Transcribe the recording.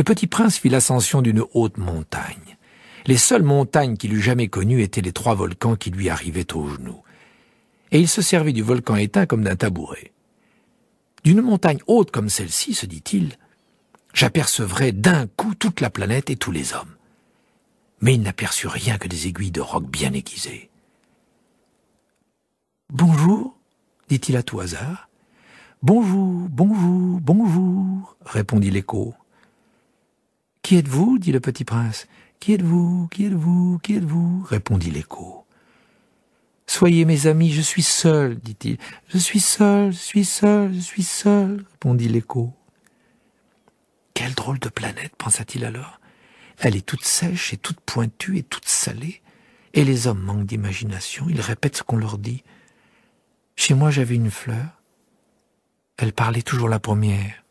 petit prince fit l'ascension d'une haute montagne. Les seules montagnes qu'il eût jamais connues étaient les 3 volcans qui lui arrivaient aux genoux. Et il se servit du volcan éteint comme d'un tabouret. D'une montagne haute comme celle-ci, se dit-il, j'apercevrai d'un coup toute la planète et tous les hommes. Mais il n'aperçut rien que des aiguilles de roc bien aiguisées. « Bonjour, dit-il à tout hasard. « Bonjour, bonjour, bonjour, répondit l'écho. « Qui êtes-vous, dit le petit prince. « Qui êtes-vous, qui êtes-vous, qui êtes-vous, répondit l'écho. « Soyez mes amis, je suis seul, dit-il. « Je suis seul, je suis seul, je suis seul, répondit l'écho. « Quelle drôle de planète, pensa-t-il alors. Elle est toute sèche et toute pointue et toute salée, et les hommes manquent d'imagination, ils répètent ce qu'on leur dit. Chez moi, j'avais une fleur. Elle parlait toujours la première.